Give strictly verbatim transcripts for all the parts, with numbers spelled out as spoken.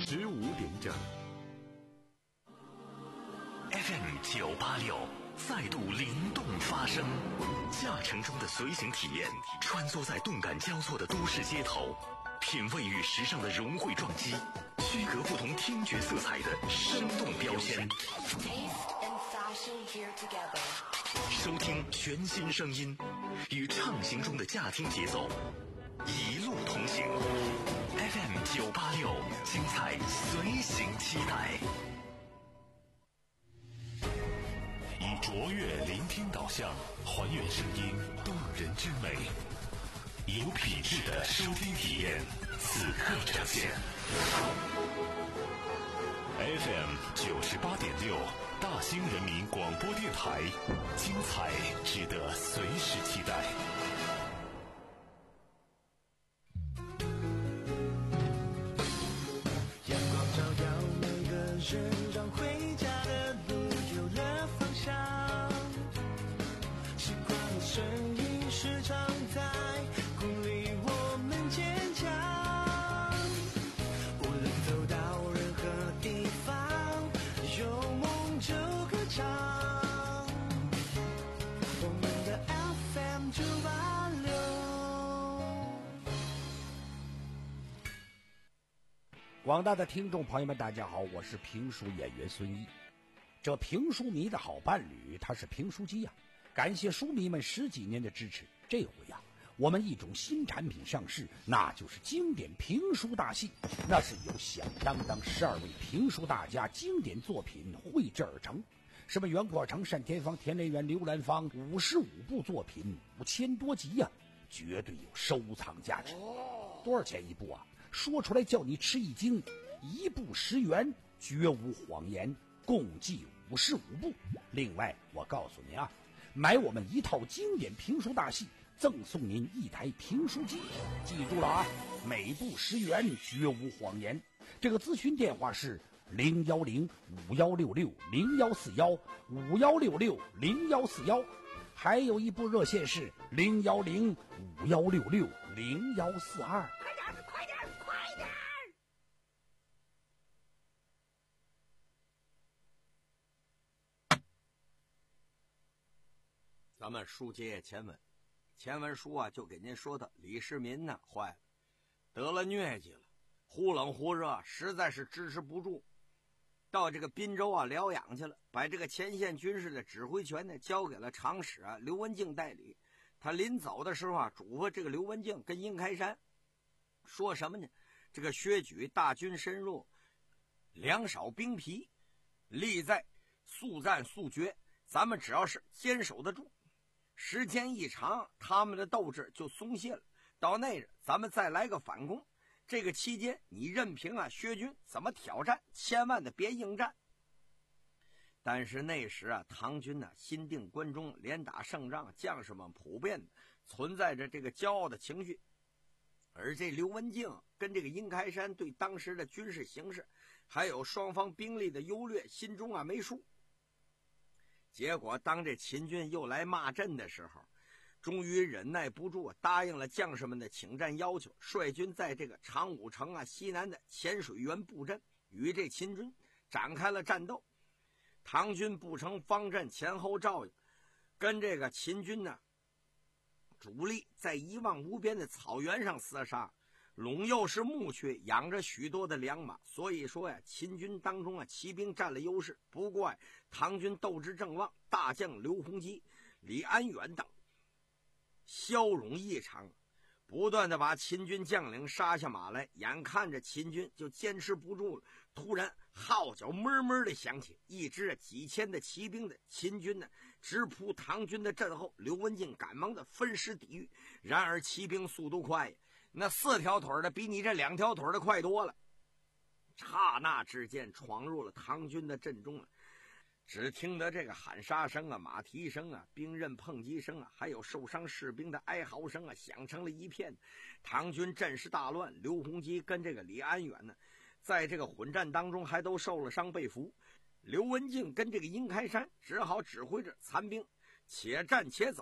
十五点整。 F M 九八六再度灵动发声，驾乘中的随行体验，穿梭在动感交错的都市街头，品味与时尚的融汇撞击，区隔不同听觉色彩的生动标签。收听全新声音，与畅行中的驾听节奏，一路同行。F M 九八六，精彩随行期待。以卓越聆听导向，还原声音动人之美，有品质的收听体验，此刻呈现。F M 九十八点六，大兴人民广播电台，精彩值得随时期待。 阳光照耀每个人，让回家的路有了方向。时光的声音时常在鼓励我们坚强。无论走到任何地方，有梦就歌唱。我们的 F M 九八六。 广大的听众朋友们，大家好，我是评书演员孙一。这评书迷的好伴侣，他是评书机呀、啊。感谢书迷们十几年的支持，这回呀、啊，我们一种新产品上市，那就是经典评书大戏。那是由响当当十二位评书大家经典作品绘制而成，什么袁阔成、单田芳、田连元、刘兰芳，五十五部作品，五千多集呀、啊，绝对有收藏价值。多少钱一部啊？说出来叫你吃一惊，一部十元，绝无谎言，共计五十五部。另外，我告诉您啊，买我们一套经典评书大戏，赠送您一台评书机。记住了啊，每部十元，绝无谎言。这个咨询电话是零幺零五幺六六零幺四幺五幺六六零幺四幺，还有一部热线是零幺零五幺六六零幺四二。快点，快点，快点！ 咱们书接前文，前文书啊就给您说的李世民呢坏了，得了疟疾了，忽冷忽热，实在是支持不住，到这个滨州啊疗养去了，把这个前线军事的指挥权呢交给了长史啊刘文静代理。他临走的时候啊，嘱咐这个刘文静跟殷开山说什么呢？这个薛举大军深入，粮少兵疲，力在速战速决，咱们只要是坚守得住，时间一长，他们的斗志就松懈了。到那日，咱们再来个反攻。这个期间，你任凭啊薛军怎么挑战，千万的别应战。但是那时啊，唐军呢、啊、新定关中，连打胜仗，将士们普遍存在着这个骄傲的情绪。而这刘文静跟这个殷开山对当时的军事形势，还有双方兵力的优劣，心中啊没数。结果当这秦军又来骂阵的时候，终于忍耐不住，答应了将士们的请战要求，率军在这个长武城啊西南的浅水园布阵，与这秦军展开了战斗。唐军布成方阵，前后照应，跟这个秦军呢主力在一望无边的草原上厮杀。陇右是牧区，养着许多的良马，所以说呀，秦军当中啊骑兵占了优势。不过呀，唐军斗志正旺，大将刘洪基、李安远等骁勇异常，不断的把秦军将领杀下马来。眼看着秦军就坚持不住了，突然号角哞哞的响起，一支几千的骑兵的秦军呢直扑唐军的阵后。刘文静赶忙的分尸抵御，然而骑兵速度快呀，那四条腿的比你这两条腿的快多了。刹那之间闯入了唐军的阵中了，只听得这个喊杀声啊、马蹄声啊、兵刃碰击声啊，还有受伤士兵的哀嚎声啊，响成了一片。唐军阵势大乱，刘洪基跟这个李安远呢，在这个混战当中还都受了伤被俘。刘文静跟这个殷开山只好指挥着残兵且战且走，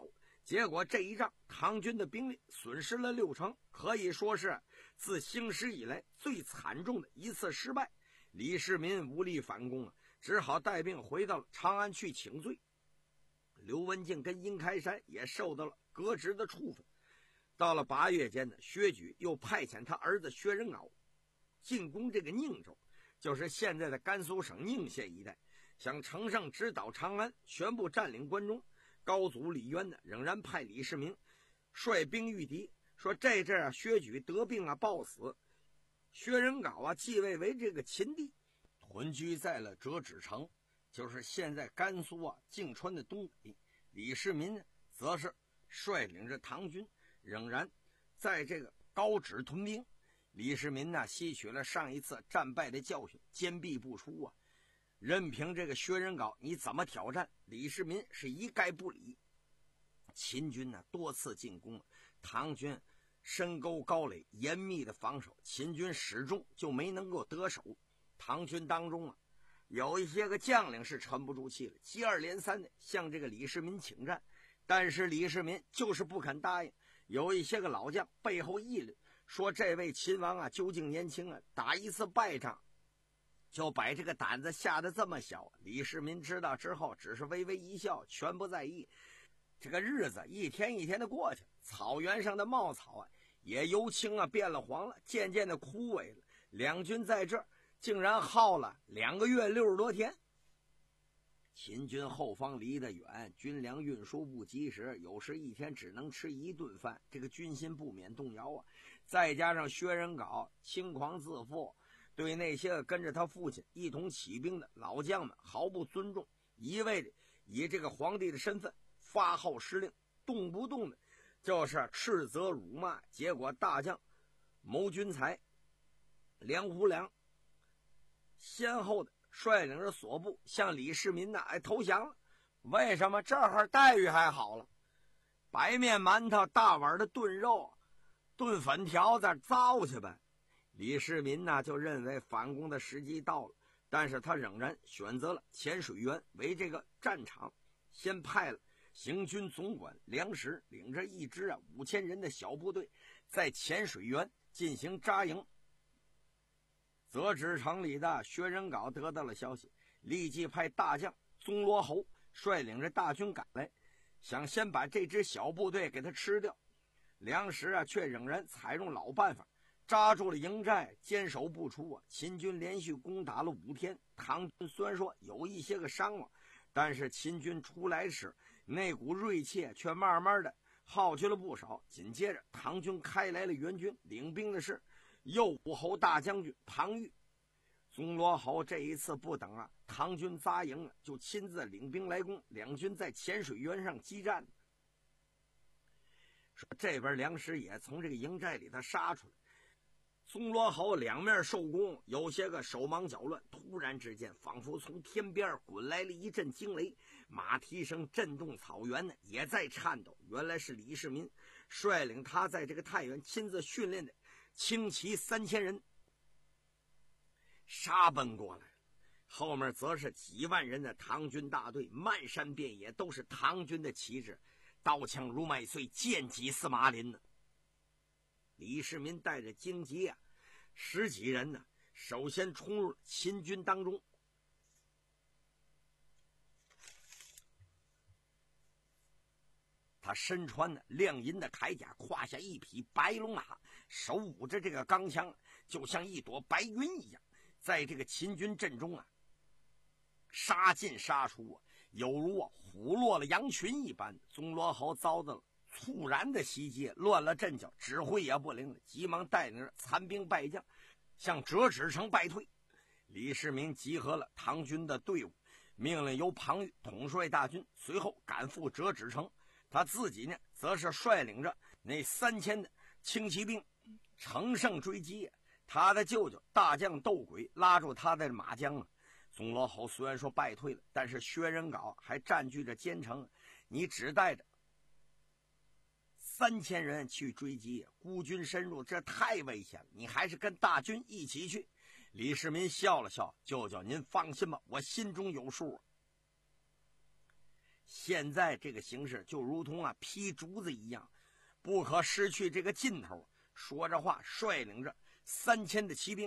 结果这一仗，唐军的兵力损失了六成，可以说是自兴师以来最惨重的一次失败。李世民无力反攻啊，只好带兵回到了长安去请罪。刘文静跟殷开山也受到了革职的处分。到了八月间呢，薛举又派遣他儿子薛仁杲进攻这个宁州，就是现在的甘肃省宁县一带，想乘胜直捣长安，全部占领关中。高祖李渊呢，仍然派李世民率兵御敌，说这阵啊，薛举得病啊，暴死，薛仁杲啊继位为这个秦帝，屯居在了折纸城，就是现在甘肃啊泾川的东北。李世民呢，则是率领着唐军，仍然在这个高脂屯兵。李世民呢，吸取了上一次战败的教训，坚壁不出啊。任凭这个薛仁杲你怎么挑战，李世民是一概不理。秦军呢多次进攻，唐军深沟高垒，严密的防守，秦军始终就没能够得手。唐军当中啊，有一些个将领是沉不住气了，接二连三的向这个李世民请战，但是李世民就是不肯答应。有一些个老将背后议论，说这位秦王啊究竟年轻啊，打一次败仗就把这个胆子下得这么小。李世民知道之后，只是微微一笑，全不在意。这个日子一天一天的过去，草原上的茂草啊，也由青啊变了黄了，渐渐的枯萎了。两军在这儿竟然耗了两个月六十多天。秦军后方离得远，军粮运输不及时，有时一天只能吃一顿饭，这个军心不免动摇啊。再加上薛仁杲轻狂自负，对那些跟着他父亲一同起兵的老将们毫不尊重，一味的以这个皇帝的身份发号施令，动不动的就是斥责辱骂。结果大将牟君才、梁胡梁先后的率领着所部向李世民呢哎投降了。为什么？这会儿待遇还好了，白面馒头、大碗的炖肉、炖粉条子糟去呗。李世民呢就认为反攻的时机到了，但是他仍然选择了潜水园为这个战场，先派了行军总管梁实领着一支啊五千人的小部队在潜水园进行扎营。泽直城里的薛仁杲得到了消息，立即派大将宗罗侯率领着大军赶来，想先把这支小部队给他吃掉。梁实啊却仍然采用老办法，扎住了营寨，坚守不出啊。秦军连续攻打了五天，唐军虽然说有一些个伤亡，但是秦军出来时那股锐气却慢慢的耗去了不少。紧接着唐军开来了援军，领兵的是右武侯大将军庞玉。宗罗侯这一次不等啊唐军扎营，就亲自领兵来攻，两军在潜水园上激战。说这边梁实也从这个营寨里头杀出来，宗罗侯两面受攻，有些个手忙脚乱。突然之间，仿佛从天边滚来了一阵惊雷，马蹄声震动草原呢，也在颤抖。原来是李世民率领他在这个太原亲自训练的轻骑三千人杀奔过来，后面则是几万人的唐军大队，漫山遍野都是唐军的旗帜，刀枪如麦穗，剑戟似马林呢。李世民带着精骑啊十几人呢，首先冲入秦军当中。他身穿的亮银的铠甲，胯下一匹白龙马，手舞着这个钢枪，就像一朵白云一样，在这个秦军阵中啊杀进杀出啊，犹如啊虎落了羊群一般。宗罗侯遭到了猝然的袭击，乱了阵脚，指挥也不灵了，急忙带领着残兵败将向折纸城败退。李世民集合了唐军的队伍，命令由庞玉统帅大军，随后赶赴折纸城。他自己呢，则是率领着那三千的轻骑兵乘胜追击。他的舅舅大将窦轨拉住他的马缰啊。宗罗侯虽然说败退了，但是薛仁杲还占据着坚城，你只带着三千人去追击，孤军深入，这太危险了，你还是跟大军一起去。李世民笑了笑，舅舅您放心吧，我心中有数。 现在这个形势就如同啊劈竹子一样，不可失去这个劲头。说着话，率领着三千的骑兵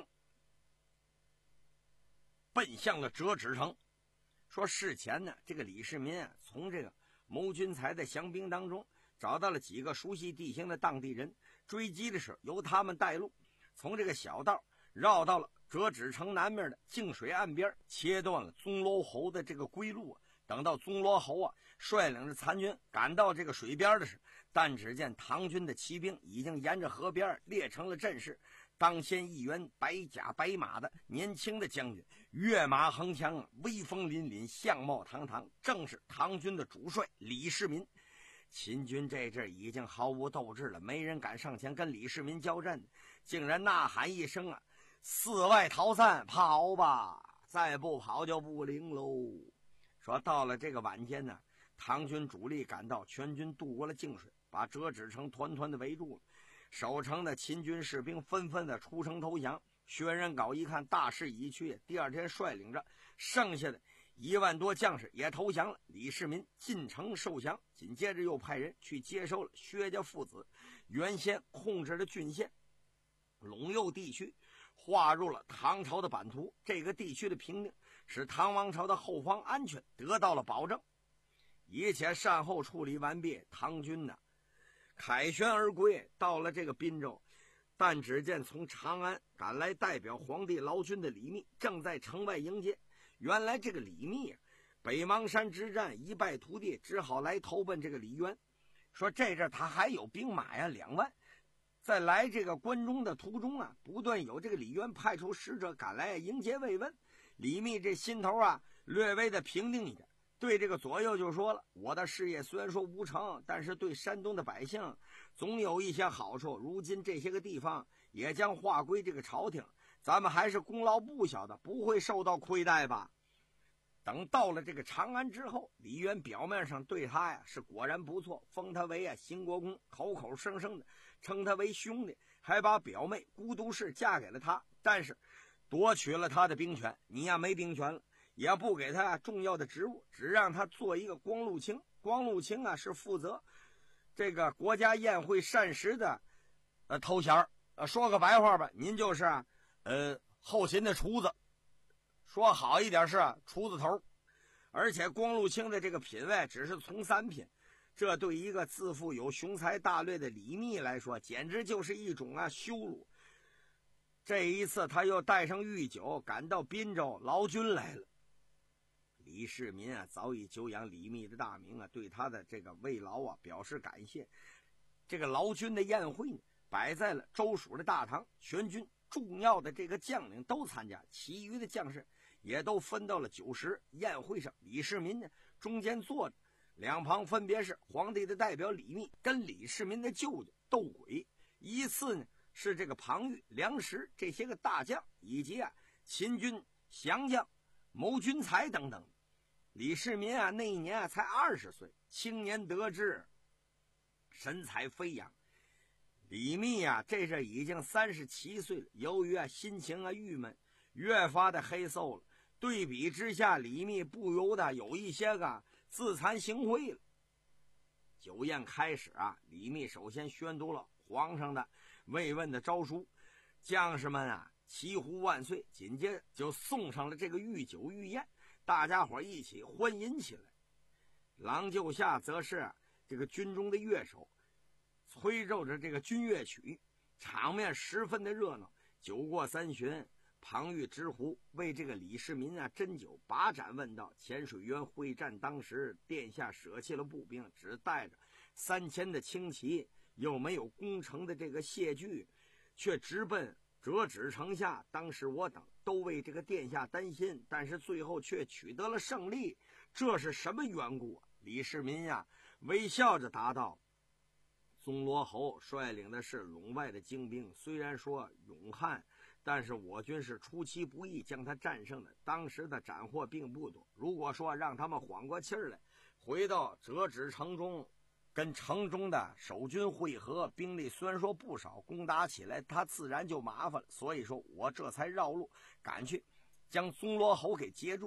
奔向了折纸城。说事前呢，这个李世民啊，从这个牟君才的降兵当中找到了几个熟悉地形的当地人，追击的时候由他们带路，从这个小道绕到了折纸城南面的泾水岸边，切断了宗罗侯的这个归路啊。等到宗罗侯啊率领着残军赶到这个水边的时候，但只见唐军的骑兵已经沿着河边列成了阵势。当先一员白甲白马的年轻的将军，跃马横枪啊，威风凛凛，相貌堂堂，正是唐军的主帅李世民。秦军这阵已经毫无斗志了，没人敢上前跟李世民交战，竟然呐喊一声啊，四外逃散，跑吧，再不跑就不灵喽。说到了这个晚间呢，唐军主力赶到，全军渡过了泾水，把折纸城团团的围住了。守城的秦军士兵纷纷的出城投降。薛仁杲一看大势已去，第二天率领着剩下的一万多将士也投降了。李世民进城受降，紧接着又派人去接收了薛家父子原先控制的郡县陇右地区，划入了唐朝的版图。这个地区的平定使唐王朝的后方安全得到了保证。一切善后处理完毕，唐军呢凯旋而归，到了这个滨州。但只见从长安赶来代表皇帝劳军的李密正在城外迎接。原来这个李密啊，北邙山之战一败涂地，只好来投奔这个李渊。说这阵他还有兵马呀两万，在来这个关中的途中啊，不断有这个李渊派出使者赶来迎接慰问。李密这心头啊略微的平定一点，对这个左右就说了，我的事业虽然说无成，但是对山东的百姓总有一些好处，如今这些个地方也将划归这个朝廷，咱们还是功劳不小的，不会受到亏待吧。等到了这个长安之后，李渊表面上对他呀是果然不错，封他为啊新国公，口口声声的称他为兄弟，还把表妹孤独氏嫁给了他，但是夺取了他的兵权，你呀没兵权了，也不给他重要的职务，只让他做一个光禄卿。光禄卿啊是负责这个国家宴会膳食的呃头衔儿，呃说个白话吧，您就是啊呃后勤的厨子，说好一点是啊厨子头。而且光禄卿的这个品位只是从三品，这对一个自负有雄才大略的李密来说，简直就是一种啊羞辱。这一次他又带上御酒赶到滨州劳军来了。李世民啊早已久仰李密的大名啊，对他的这个慰劳啊表示感谢。这个劳军的宴会呢摆在了州属的大堂，全军重要的这个将领都参加，其余的将士也都分到了酒食。宴会上李世民呢中间坐着，两旁分别是皇帝的代表李密跟李世民的舅舅窦轨，依次呢是这个庞昱、梁实这些个大将，以及啊秦军降将牟君才等等。李世民啊那一年啊才二十岁，青年得志，神采飞扬。李密啊这阵已经三十七岁了，由于啊心情啊郁闷，越发的黑馊了。对比之下，李密不由得有一些个自惭形秽了。酒宴开始啊，李密首先宣读了皇上的慰问的诏书，将士们啊齐呼万岁，紧接着就送上了这个御酒御宴，大家伙一起欢饮起来。郎就下则是、啊、这个军中的乐手吹奏着这个军乐曲，场面十分的热闹。酒过三巡，庞昱执壶为这个李世民啊斟酒，把盏问道：潜水员会战当时，殿下舍弃了步兵，只带着三千的轻骑，又没有攻城的这个械具，却直奔折纸城下。当时我等都为这个殿下担心，但是最后却取得了胜利，这是什么缘故啊？李世民呀微笑着答道：宗罗侯率领的是陇外的精兵，虽然说勇悍，但是我军是出其不意将他战胜的，当时的斩获并不多。如果说让他们缓过气儿来，回到折纸城中跟城中的守军会合，兵力虽然说不少，攻打起来他自然就麻烦了。所以说我这才绕路赶去将宗罗侯给截住了。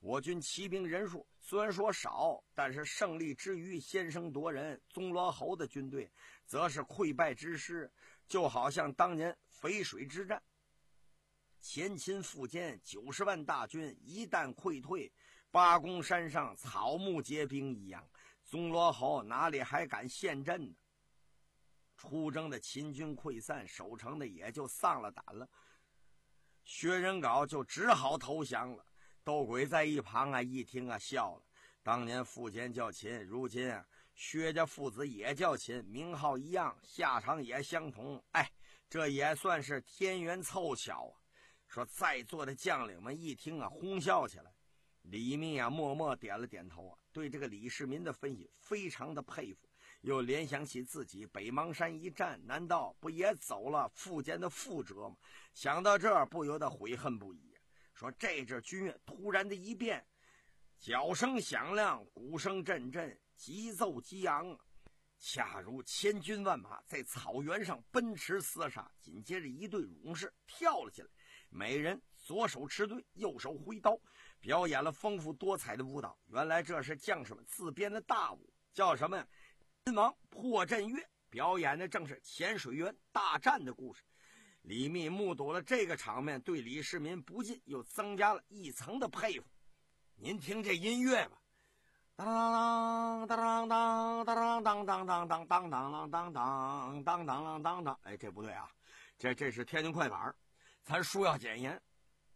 我军骑兵人数虽然说少，但是胜利之余先声夺人，宗罗侯的军队则是溃败之师，就好像当年淝水之战，前秦苻坚九十万大军一旦溃退，八公山上草木皆兵一样，宗罗侯哪里还敢陷阵呢？出征的秦军溃散，守城的也就丧了胆了，薛仁杲就只好投降了。窦轨在一旁啊一听啊笑了，当年苻坚叫秦，如今啊薛家父子也叫秦，名号一样，下场也相同，哎，这也算是天缘凑巧啊。说在座的将领们一听啊哄笑起来。李密啊默默点了点头啊，对这个李世民的分析非常的佩服，又联想起自己北邙山一战，难道不也走了苻坚的覆辙吗？想到这儿不由得悔恨不已。说这支军乐突然的一变，角声响亮，鼓声阵阵，急奏激昂，恰如千军万马在草原上奔驰厮杀。紧接着一队勇士跳了起来，每人左手持盾，右手挥刀，表演了丰富多彩的舞蹈。原来这是将士们自编的大舞，叫什么呀？秦王破阵乐，表演的正是潜水员大战的故事。李密目睹了这个场面，对李世民不禁又增加了一层的佩服。您听这音乐吧，当当当当当当当当当当当当当当当当当当当，哎，这不对啊，这这是天津快板，咱书要简言。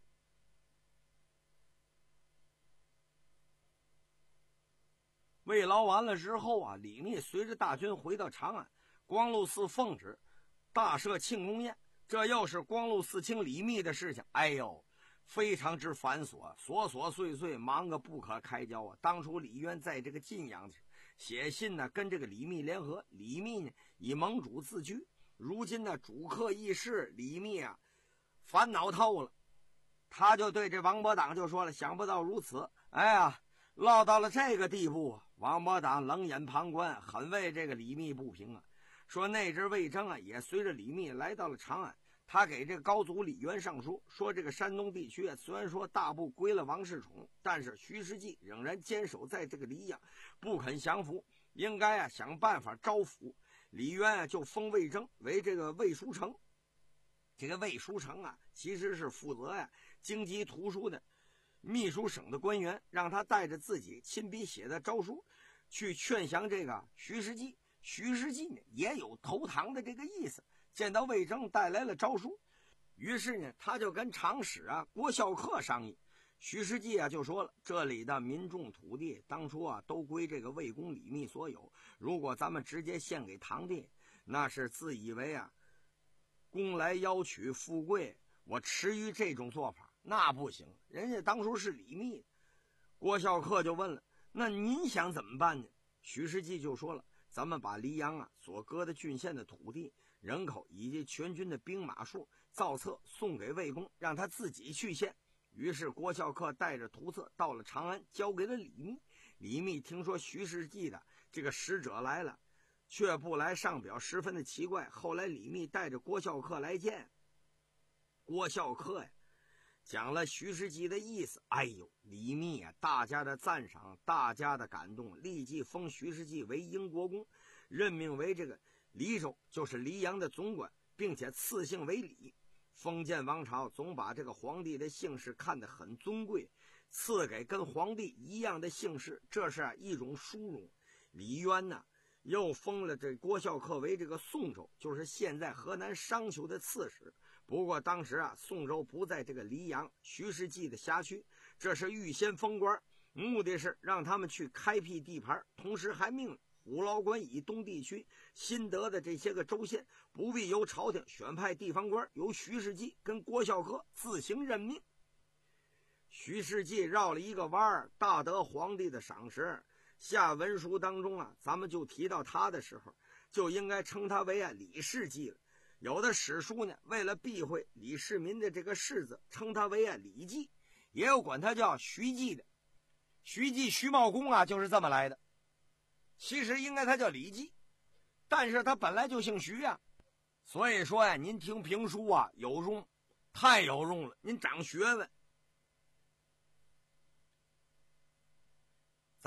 慰劳完了之后啊，李密随着大军回到长安，光禄寺奉旨大设庆功宴。这又是光禄寺卿李密的事情，哎呦，非常之繁琐，琐琐碎碎，忙个不可开交啊！当初李渊在这个晋阳写信呢，跟这个李密联合，李密呢以盟主自居。如今呢，主客议事，李密啊烦恼透了，他就对这王伯党就说了：“想不到如此，哎呀，落到了这个地步。”王伯党冷眼旁观，很为这个李密不平啊。说那支魏征啊，也随着李密来到了长安。他给这个高祖李渊上书，说这个山东地区啊，虽然说大部归了王世充，但是徐世绩仍然坚守在这个黎阳，不肯降服，应该啊想办法招抚。李渊啊就封魏征为这个魏书城。这个魏书城啊，其实是负责呀、啊、京畿图书的秘书省的官员，让他带着自己亲笔写的诏书去劝降这个徐世绩。徐世绩呢也有投唐的这个意思，见到魏征带来了诏书，于是呢他就跟长史啊郭孝恪商议。徐世绩啊就说了，这里的民众土地当初啊都归这个魏公李密所有，如果咱们直接献给唐帝，那是自以为啊公来邀取富贵，我迟于这种做法那不行，人家当初是李密。郭孝恪就问了，那您想怎么办呢？徐世绩就说了，咱们把黎阳啊所割的郡县的土地、人口以及全军的兵马数造册送给魏公，让他自己去献。于是郭孝恪带着图册到了长安，交给了李密。李密听说徐世绩的这个使者来了，却不来上表，十分的奇怪。后来李密带着郭孝恪来见郭孝恪呀，讲了徐世绩的意思。哎呦，李密啊，大家的赞赏，大家的感动，立即封徐世绩为英国公，任命为这个黎州，就是黎阳的总管，并且赐姓为李。封建王朝总把这个皇帝的姓氏看得很尊贵，赐给跟皇帝一样的姓氏，这是一种殊荣。李渊呢，又封了这郭孝恪为这个宋州，就是现在河南商丘的刺史。不过当时啊，宋州不在这个黎阳徐世绩的辖区，这是预先封官，目的是让他们去开辟地盘，同时还命令虎牢关以东地区新得的这些个州县不必由朝廷选派地方官，由徐世绩跟郭孝恪自行任命。徐世绩绕了一个弯儿，大得皇帝的赏识。下文书当中啊，咱们就提到他的时候，就应该称他为啊李世绩了。有的史书呢，为了避讳李世民的这个世字，称他为啊李绩，也有管他叫徐绩的。徐绩徐茂公啊，就是这么来的。其实应该他叫李绩，但是他本来就姓徐啊。所以说呀、啊，您听评书啊有用，太有用了，您长学问。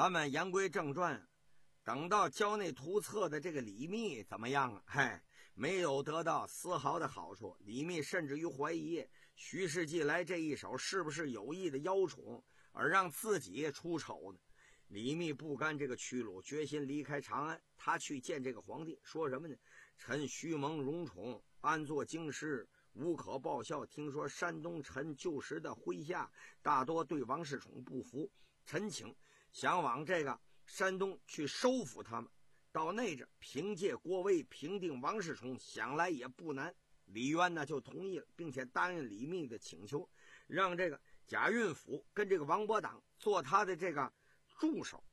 咱们言归正传，等到交内图册的这个李密怎么样啊？嗨，没有得到丝毫的好处。李密甚至于怀疑徐世绩来这一手是不是有意的邀宠，而让自己出丑呢？李密不甘这个屈辱，决心离开长安。他去见这个皇帝，说什么呢？臣徐蒙荣宠，安坐京师，无可报效。听说山东臣旧时的麾下大多对王世充不服，臣请想往这个山东去收服他们，到那阵凭借国威平定王世充，想来也不难。李渊呢就同意了，并且答应李密的请求，让这个贾运甫跟这个王伯党做他的这个助手。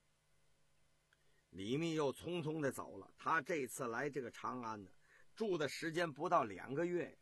李密又匆匆的走了。他这次来这个长安呢，住的时间不到两个月。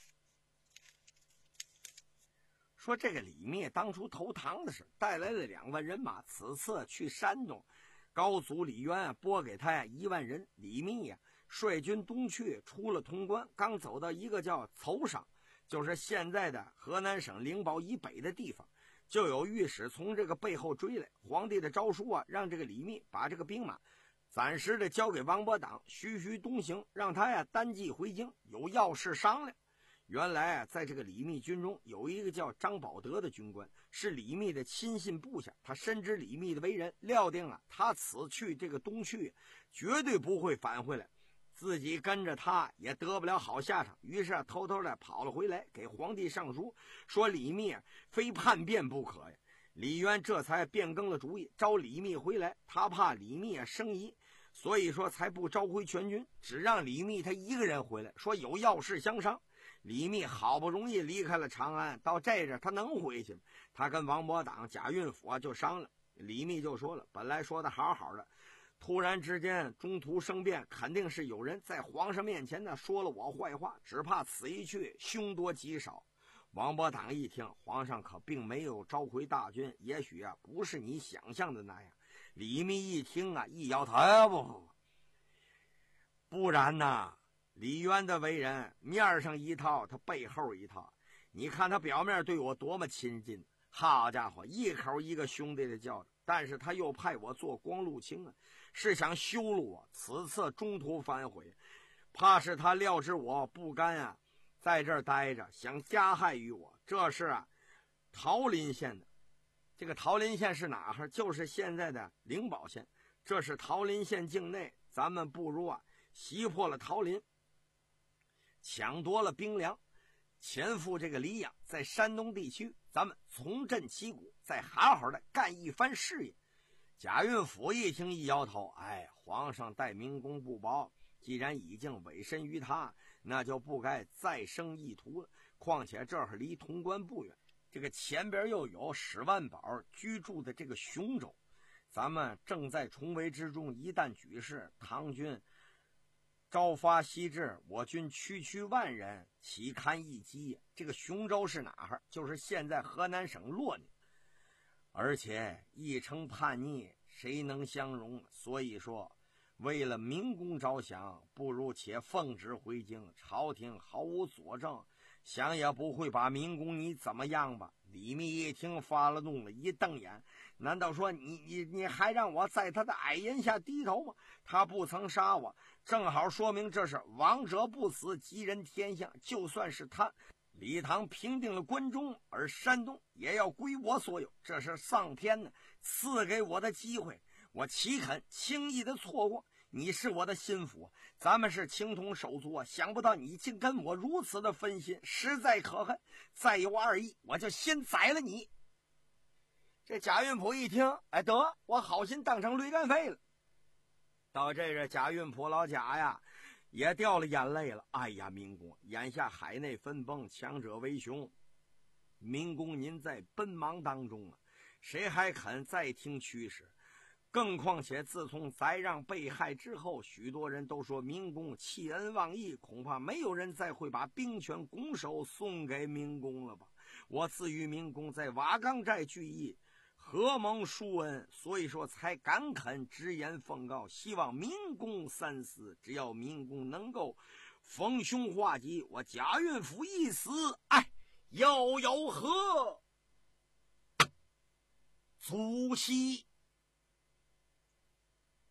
说这个李密当初投唐的时候带来了两万人马，此次去山东，高祖李渊啊拨给他呀一万人。李密呀率军东去，出了潼关，刚走到一个叫叟上，就是现在的河南省灵宝以北的地方，就有御史从这个背后追来。皇帝的诏书啊，让这个李密把这个兵马暂时的交给王伯党，徐徐东行，让他呀单骑回京，有要事商量。原来啊，在这个李密军中有一个叫张保德的军官，是李密的亲信部下。他深知李密的为人，料定啊，他此去这个东去绝对不会返回来，自己跟着他也得不了好下场。于是啊，偷偷的跑了回来，给皇帝上书，说李密啊非叛变不可呀。李渊这才变更了主意，招李密回来。他怕李密啊生疑，所以说才不召回全军，只让李密他一个人回来，说有要事相商。李密好不容易离开了长安，到这阵他能回去吗？他跟王伯党、贾运甫啊就商量。李密就说了，本来说的好好的，突然之间中途生变，肯定是有人在皇上面前呢说了我坏话，只怕此一去凶多吉少。王伯党一听，皇上可并没有召回大军，也许啊不是你想象的那样。李密一听啊，一摇头，哎不不不然呢，李渊的为人面上一套，他背后一套。你看他表面对我多么亲近，好家伙，一口一个兄弟的叫着，但是他又派我做光禄卿啊，是想羞辱我。此次中途反悔，怕是他料知我不甘啊在这儿待着，想加害于我。这是啊桃林县的，这个桃林县是哪儿？就是现在的灵宝县。这是桃林县境内，咱们不如啊袭破了桃林，抢夺了兵粮，前赴这个黎阳，在山东地区咱们重振旗鼓，再好好的干一番事业。贾运甫一听一摇头，哎，皇上待明公不薄，既然已经委身于他，那就不该再生意图了。况且这儿离潼关不远，这个前边又有史万宝居住的这个雄州，咱们正在重围之中，一旦举事，唐军朝发夕至，我军区区万人，岂堪一击？这个雄州是哪儿？就是现在河南省洛宁。而且一城叛逆，谁能相容？所以说为了明公着想，不如且奉旨回京，朝廷毫无佐证，想也不会把明公你怎么样吧。李密一听发了怒了，一瞪眼，难道说你你你还让我在他的矮檐下低头吗？他不曾杀我，正好说明这是亡者不死，吉人天相。就算是他李唐平定了关中，而山东也要归我所有，这是上天呢赐给我的机会，我岂肯轻易的错过？你是我的心腹，咱们是情同手足啊！想不到你竟跟我如此的分心，实在可恨。再有二意，我就先宰了你。这贾运甫一听，哎，得，我好心当成驴肝肺了。到这个贾运甫老贾呀，也掉了眼泪了。哎呀，明公，眼下海内分崩，强者为雄，明公您在奔忙当中啊，谁还肯再听驱使？更况且自从宰让被害之后，许多人都说明公弃恩忘义，恐怕没有人再会把兵权拱手送给明公了吧。我自与明公在瓦岗寨聚义，何蒙殊恩，所以说才敢肯直言奉告，希望明公三思。只要明公能够逢凶化吉，我贾运甫一死，哎，又有何足惜？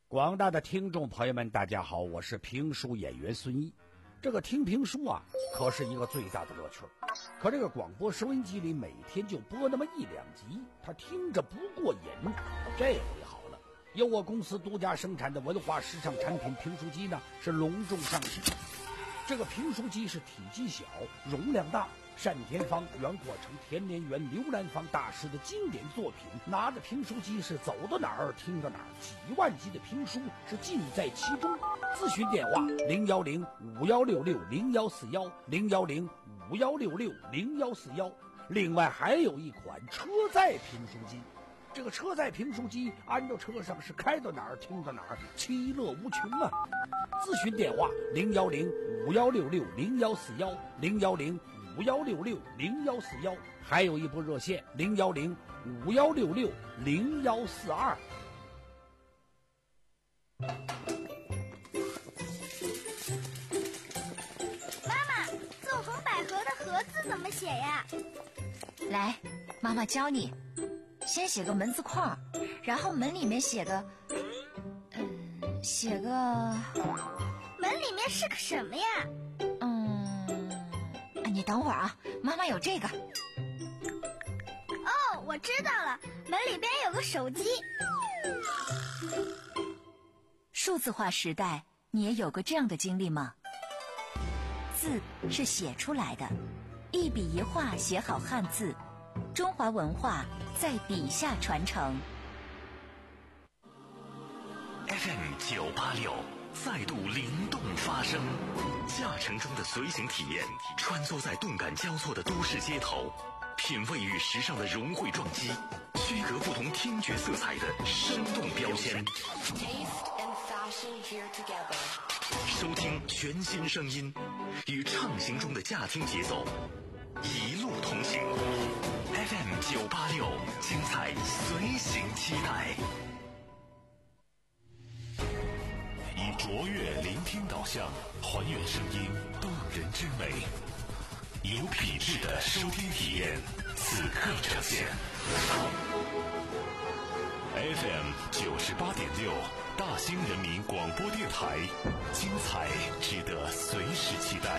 广大的听众朋友们，大家好，我是评书演员孙一。这个听评书啊，可是一个最大的乐趣。可这个广播收音机里每天就播那么一两集，他听着不过瘾。这回好了，由我公司独家生产的文化时尚产品评书机呢，是隆重上市。这个评书机是体积小，容量大，单田芳、袁阔成、田连元、刘兰芳大师的经典作品，拿着评书机是走到哪儿听到哪儿，几万集的评书是尽在其中。咨询电话零幺零五幺六六零幺四幺零幺零五幺六六零幺四幺。另外还有一款车载评书机，这个车载评书机安到车上是开到哪儿听到哪儿，其乐无穷啊！咨询电话零幺零五幺六六零幺四幺零幺零五幺六六零幺四幺，还有一部热线零幺零五幺六六零幺四二。 妈妈，纵横捭阖的阖字怎么写呀？ 来，妈妈教你。先写个门字框，然后门里面写个，嗯，写个。 门里面是个什么呀？ 嗯，你等会儿啊，妈妈有这个。 哦，我知道了，门里边有个手机。 数字化时代，你也有过这样的经历吗？字是写出来的，一笔一画写好汉字，中华文化在笔下传承。 F M 九八六再度灵动发声，驾乘中的随行体验，穿梭在动感交错的都市街头，品味与时尚的融汇撞击，区隔不同听觉色彩的生动标签。收听全新声音，与畅行中的驾听节奏，一路同行。F M 九八六，精彩随行期待。以卓越聆听导向，还原声音动人之美，有品质的收听体验，此刻呈现。F M 九十八点六，大兴人民广播电台，精彩值得随时期待。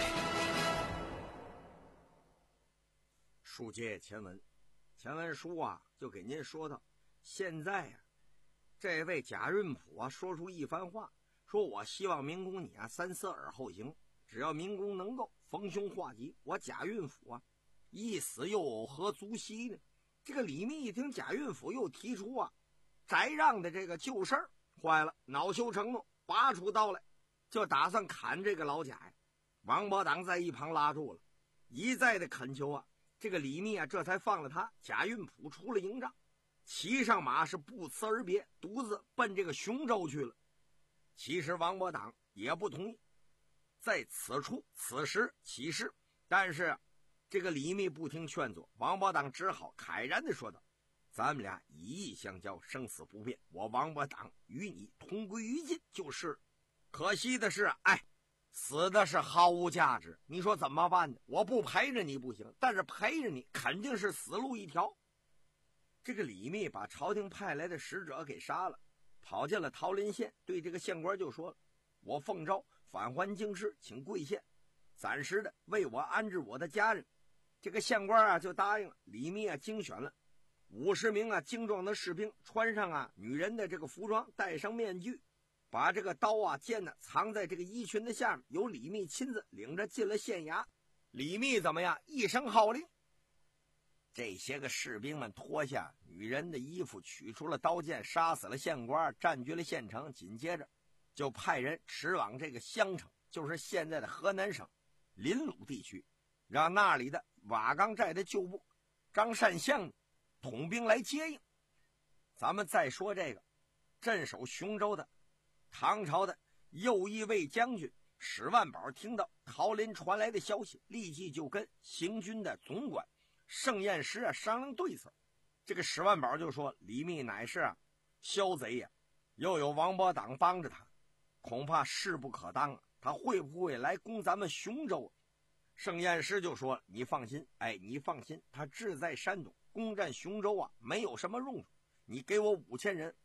书接前文，前文书啊，就给您说到，现在啊，这位贾运甫啊，说出一番话。说我希望明公你啊三思而后行，只要明公能够逢凶化吉，我贾运甫啊一死又有何足惜呢？这个李密一听贾运甫又提出啊翟让的这个旧事儿，坏了，恼羞成怒，拔出刀来，就打算砍这个老贾呀。王伯党在一旁拉住了，一再的恳求啊，这个李密啊这才放了他。贾运甫出了营帐，骑上马是不辞而别，独自奔这个雄州去了。其实王伯党也不同意，在此处此时起事，但是这个李密不听劝阻，王伯党只好慨然地说道：咱们俩以义相交，生死不变，我王伯党与你同归于尽就是了。可惜的是，哎，死的是毫无价值，你说怎么办呢？我不陪着你不行，但是陪着你肯定是死路一条。这个李密把朝廷派来的使者给杀了，跑进了桃林县，对这个县官就说了：我奉诏返还京师，请贵县暂时的为我安置我的家人。这个县官啊就答应了。李密啊精选了五十名啊精壮的士兵，穿上啊女人的这个服装，戴上面具，把这个刀啊剑呢藏在这个衣裙的下面，由李密亲自领着进了县衙。李密怎么样？一声号令，这些个士兵们脱下女人的衣服，取出了刀剑，杀死了县官，占据了县城。紧接着就派人驰往这个襄城，就是现在的河南省临鲁地区，让那里的瓦岗寨的旧部张善相统兵来接应。咱们再说这个镇守雄州的唐朝的右翼卫将军史万宝，听到桃林传来的消息，立即就跟行军的总管盛彦师啊商量对策。这个史万宝就说：李密乃是啊枭贼呀，又有王伯党帮着他，恐怕势不可当啊，他会不会来攻咱们雄州？盛彦师就说：你放心，哎，你放心，他志在山东，攻占雄州啊没有什么用处，你给我五千人，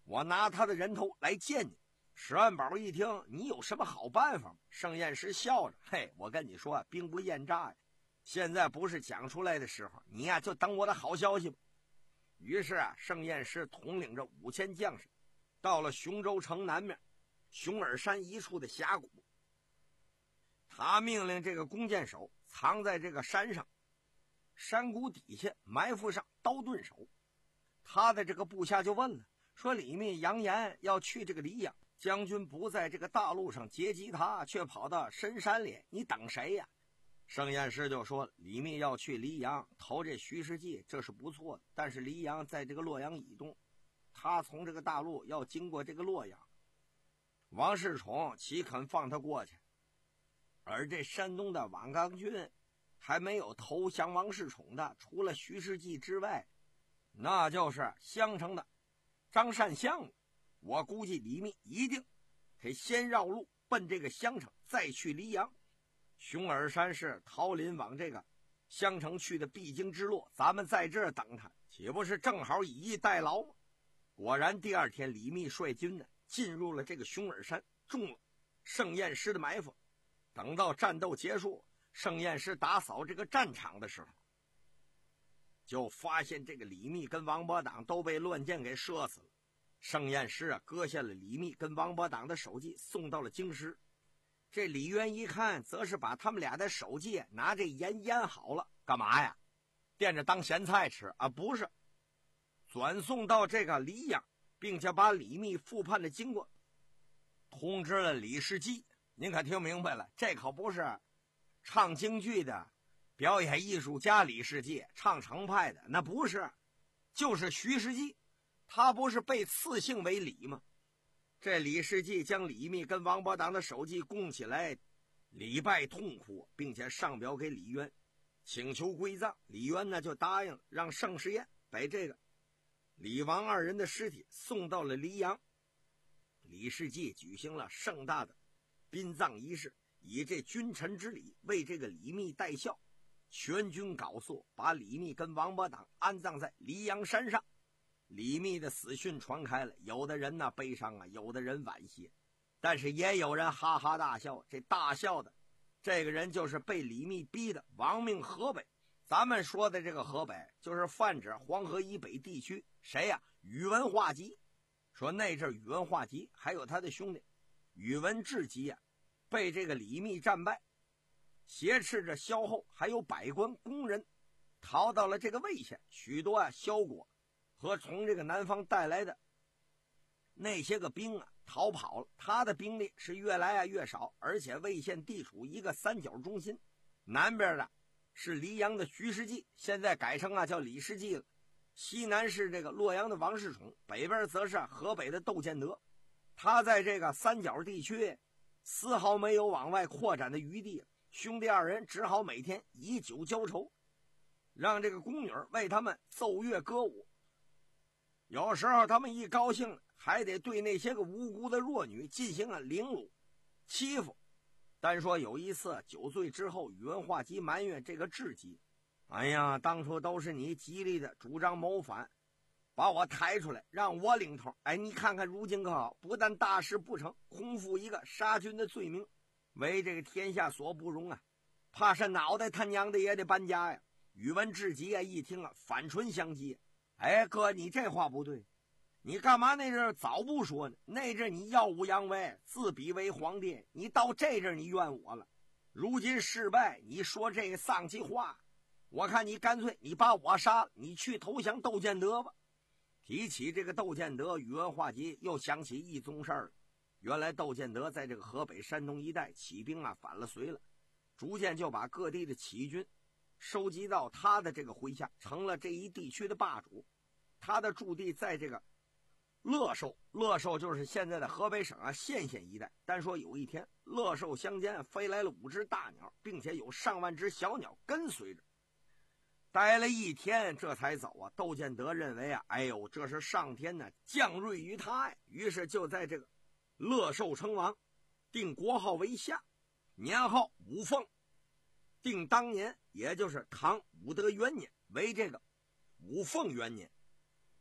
我拿他的人头来见你。石安宝一听，你有什么好办法吗？盛彦师笑着，嘿，我跟你说，兵不厌诈呀，现在不是讲出来的时候，你呀就等我的好消息吧。于是啊，盛彦师统领着五千将士，到了雄州城南面熊耳山一处的峡谷。他命令这个弓箭手藏在这个山上，山谷底下埋伏上刀盾手。他的这个部下就问了，说李密扬言要去这个黎阳，将军不在这个大路上截击他，却跑到深山里，你等谁呀？盛彦师就说，李密要去黎阳投这徐世绩，这是不错的，但是黎阳在这个洛阳以东，他从这个大路要经过这个洛阳，王世充岂肯放他过去？而这山东的瓦岗军还没有投降王世充的，除了徐世绩之外，那就是襄城的张善相了。我估计李密一定得先绕路奔这个襄城，再去黎阳。熊耳山是桃林往这个襄城去的必经之路，咱们在这儿等他，岂不是正好以逸待劳吗？果然第二天，李密率军呢进入了这个熊耳山，中了盛彦师的埋伏。等到战斗结束，盛彦师打扫这个战场的时候，就发现这个李密跟王伯党都被乱箭给射死了。盛彦师啊，割下了李密跟王伯党的首级，送到了京师。这李渊一看，则是把他们俩的首级拿这盐腌好了，干嘛呀？垫着当咸菜吃啊？不是，转送到这个黎阳，并且把李密复判的经过通知了李世绩。您可听明白了，这可不是唱京剧的表演艺术家李世绩，唱程派的那不是，就是徐世绩。他不是被赐姓为李吗？这李世绩将李密跟王伯党的首级供起来，礼拜痛哭，并且上表给李渊请求归葬。李渊呢就答应让盛世彦把这个李王二人的尸体送到了黎阳。李世绩举行了盛大的殡葬仪式，以这君臣之礼为这个李密戴孝，全军缟素，把李密跟王伯党安葬在黎阳山上。李密的死讯传开了，有的人呢悲伤啊，有的人惋惜，但是也有人哈哈大笑。这大笑的这个人就是被李密逼的亡命河北。咱们说的这个河北，就是泛指黄河以北地区。谁呀？宇文化及。说那阵宇文化及还有他的兄弟宇文智及啊，被这个李密战败，挟持着萧后还有百官宫人，逃到了这个魏县。许多啊萧国和从这个南方带来的那些个兵啊逃跑了，他的兵力是越来啊越少，而且魏县地处一个三角中心，南边的是黎阳的徐世绩，现在改成啊叫李世绩了，西南是这个洛阳的王世充，北边则是河北的窦建德。他在这个三角地区丝毫没有往外扩展的余地，兄弟二人只好每天以酒浇愁，让这个宫女为他们奏乐歌舞。有时候他们一高兴，还得对那些个无辜的弱女进行了凌辱欺负。单说有一次酒醉之后，宇文化及埋怨这个智及，哎呀，当初都是你极力的主张谋反，把我抬出来让我领头，哎，你看看如今可好，不但大事不成，空负一个杀君的罪名，为这个天下所不容啊，怕是脑袋他娘的也得搬家呀。宇文智及啊一听啊反唇相讥，哎哥，你这话不对，你干嘛那阵早不说呢？那阵你耀武扬威，自比为皇帝，你到这阵你怨我了，如今失败，你说这个丧气话，我看你干脆你把我杀了，你去投降窦建德吧。提起这个窦建德，宇文化及又想起一宗事儿了。原来窦建德在这个河北山东一带起兵啊反了隋了，逐渐就把各地的起义军收集到他的这个麾下，成了这一地区的霸主。他的驻地在这个乐寿，乐寿就是现在的河北省啊献县一带。单说有一天，乐寿乡间飞来了五只大鸟，并且有上万只小鸟跟随着。待了一天，这才走啊。窦建德认为啊，哎呦，这是上天呢降瑞于他呀，于是就在这个乐寿称王，定国号为夏，年号武凤，定当年也就是唐武德元年为这个武凤元年。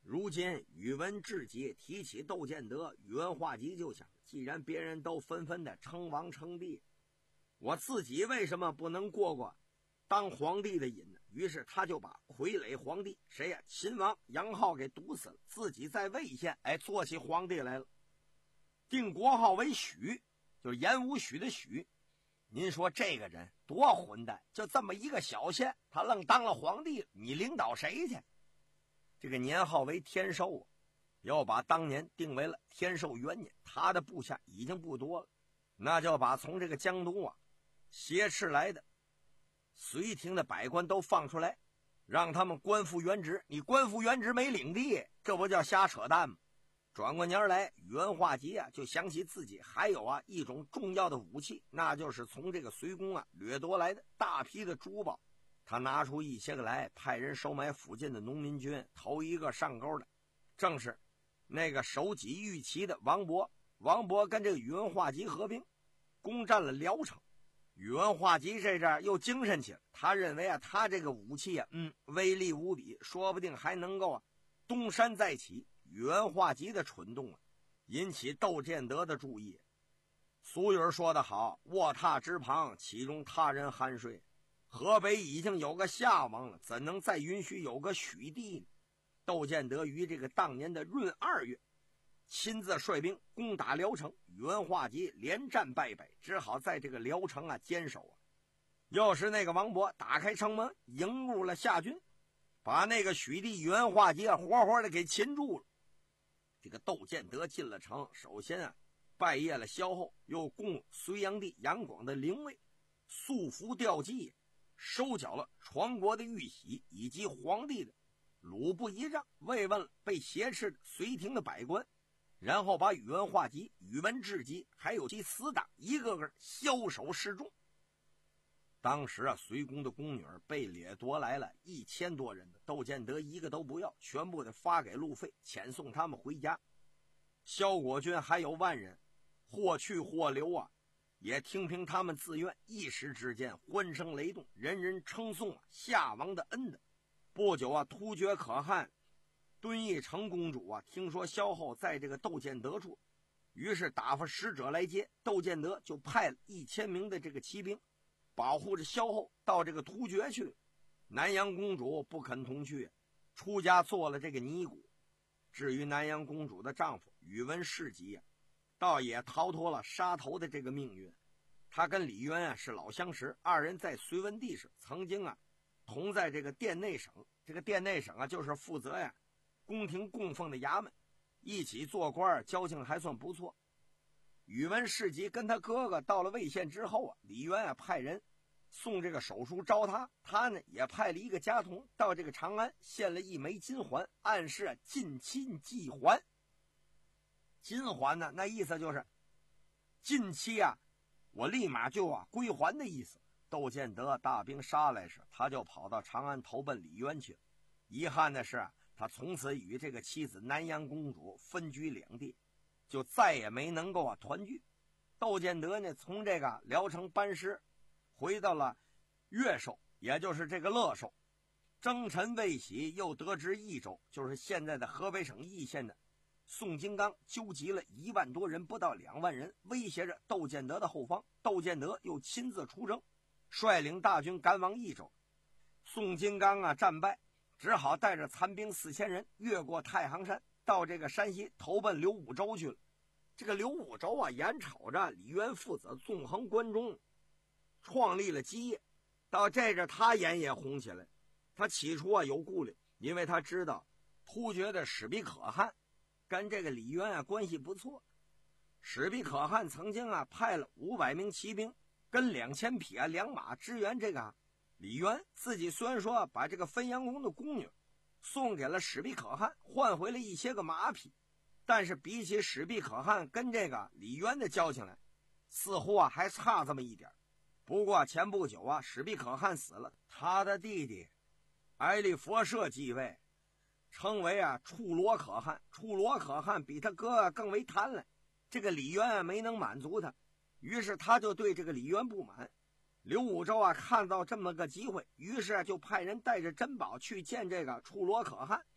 如今宇文智吉提起窦建德，宇文化及就想，既然别人都纷纷的称王称帝，我自己为什么不能过过当皇帝的瘾呢？于是他就把傀儡皇帝谁呀、啊？秦王杨浩给毒死了，自己在魏县哎做起皇帝来了，定国号为许，就是言无许的许。您说这个人多混蛋，就这么一个小县，他愣当了皇帝，你领导谁去？这个年号为天寿啊，要把当年定为了天寿元年，他的部下已经不多了，那就把从这个江东啊挟持来的绥亭的百官都放出来，让他们官复原职。你官复原职没领地，这不叫瞎扯淡吗？转过年来，宇文化及啊就想起自己还有啊一种重要的武器，那就是从这个隋宫啊掠夺来的大批的珠宝。他拿出一些个来，派人收买附近的农民军，头一个上钩的正是那个守己御旗的王勃。王勃跟这个宇文化及合兵，攻占了聊城。宇文化及这阵又精神起来，他认为啊他这个武器啊嗯威力无比，说不定还能够啊东山再起。宇文化及的蠢动啊引起窦建德的注意。俗语说得好，卧榻之旁岂容他人酣睡，河北已经有个夏王了，怎能再允许有个许帝呢？窦建德于这个当年的闰二月亲自率兵攻打聊城，宇文化及连战败北，只好在这个聊城啊坚守啊。又是那个王勃打开城门迎入了夏军，把那个许帝宇文化及啊活活的给擒住了。这个窦建德进了城，首先啊拜谒了萧后，又供隋炀帝杨广的灵位，素服吊祭，收缴了传国的玉玺以及皇帝的鲁布仪仗，慰问了被挟持的隋廷的百官，然后把宇文化及、宇文智及还有其死党一个个枭首示众。当时啊，隋宫的宫女被掠夺来了一千多人的，窦建德一个都不要，全部的发给路费，遣送他们回家。萧果军还有万人，或去或留啊，也听凭他们自愿，一时之间欢声雷动，人人称颂啊夏王的恩德。不久啊，突厥可汗敦义成公主啊，听说萧后在这个窦建德处，于是打发使者来接。窦建德就派了一千名的这个骑兵保护着萧后到这个突厥去。南阳公主不肯同去，出家做了这个尼姑。至于南阳公主的丈夫宇文士及啊，倒也逃脱了杀头的这个命运。他跟李渊啊是老相识，二人在隋文帝时曾经啊同在这个殿内省，这个殿内省啊就是负责呀宫廷供奉的衙门，一起做官，交情还算不错。宇文士及跟他哥哥到了魏县之后啊，李渊啊派人送这个手书招他，他呢也派了一个家童到这个长安献了一枚金环，暗示啊近亲继还。金环呢，那意思就是近期啊我立马就啊归还的意思。窦建德大兵杀来时，他就跑到长安投奔李渊去了。遗憾的是啊，他从此与这个妻子南阳公主分居两地，就再也没能够啊团聚。窦建德呢从这个聊城班师回到了越寿，也就是这个乐寿。征尘未喜，又得知益州，就是现在的河北省易县的宋金刚纠集了一万多人，不到两万人，威胁着窦建德的后方。窦建德又亲自出征，率领大军赶往益州。宋金刚啊战败，只好带着残兵四千人越过太行山，到这个山西投奔刘武周去了。这个刘武周啊，眼瞅着李渊父子纵横关中，创立了基业，到这阵他眼也红起来。他起初啊有顾虑，因为他知道突厥的史比可汗跟这个李渊啊关系不错。史比可汗曾经啊派了五百名骑兵跟两千匹啊良马支援这个李渊。自己虽然说把这个汾阳宫的宫女送给了史比可汗，换回了一些个马匹，但是比起史比可汗跟这个李渊的交情来，似乎啊还差这么一点。不过前不久啊史比可汗死了，他的弟弟埃利佛舍继位，称为啊处罗可汗。处罗可汗比他哥更为贪婪，这个李渊啊没能满足他，于是他就对这个李渊不满。刘武周啊看到这么个机会，于是啊就派人带着珍宝去见这个处罗可汗。